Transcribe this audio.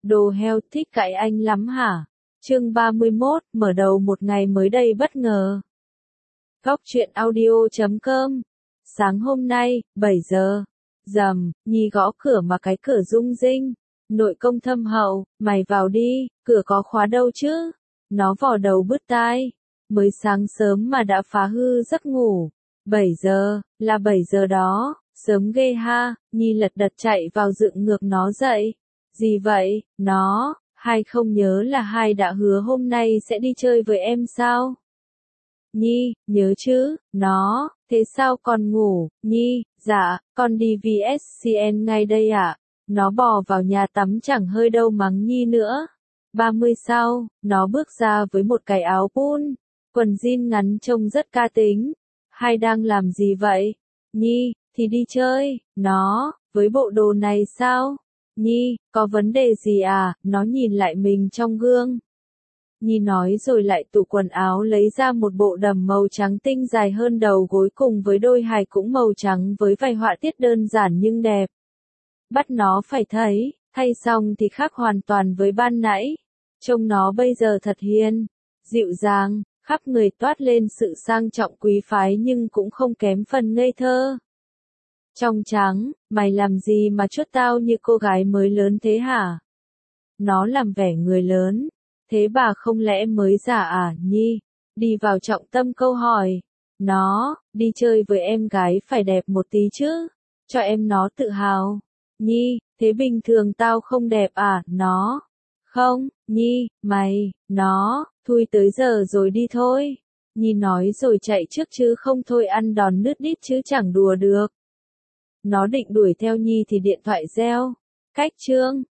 Đồ heo thích cãi anh lắm hả? Chương 31, mở đầu một ngày mới đầy bất ngờ. Góc truyện audio.com. Sáng hôm nay, 7 giờ. Rầm, Nhi gõ cửa mà cái cửa rung rinh. Nội công thâm hậu, mày vào đi, cửa có khóa đâu chứ? Nó vò đầu bứt tai. Mới sáng sớm mà đã phá hư giấc ngủ. 7 giờ, là 7 giờ đó, sớm ghê ha. Nhi lật đật chạy vào dựng ngược nó dậy. Gì vậy, nó, hai không nhớ là hai đã hứa hôm nay sẽ đi chơi với em sao? Nhi, nhớ chứ, nó, thế sao con ngủ, Nhi, dạ, con đi VSCN ngay đây ạ. Nó bò vào nhà tắm chẳng hơi đâu mắng Nhi nữa. 30 sau, nó bước ra với một cái áo pun, quần jean ngắn trông rất ca tính. Hai đang làm gì vậy? Nhi, thì đi chơi, nó, với bộ đồ này sao? Nhi, có vấn đề gì à? Nó nhìn lại mình trong gương. Nhi nói rồi lại tủ quần áo lấy ra một bộ đầm màu trắng tinh dài hơn đầu gối cùng với đôi hài cũng màu trắng với vài họa tiết đơn giản nhưng đẹp. Bắt nó phải thấy, thay xong thì khác hoàn toàn với ban nãy. Trông nó bây giờ thật hiền, dịu dàng, khắp người toát lên sự sang trọng quý phái nhưng cũng không kém phần ngây thơ. Trong trắng, mày làm gì mà chuốt tao như cô gái mới lớn thế hả? Nó làm vẻ người lớn. Thế bà không lẽ mới già à, Nhi? Đi vào trọng tâm câu hỏi. Nó, đi chơi với em gái phải đẹp một tí chứ. Cho em nó tự hào. Nhi, thế bình thường tao không đẹp à, nó? Không, Nhi, mày, nó, thui tới giờ rồi đi thôi. Nhi nói rồi chạy trước chứ không thôi ăn đòn nứt đít chứ chẳng đùa được. Nó định đuổi theo Nhi thì điện thoại reo. Cách chương.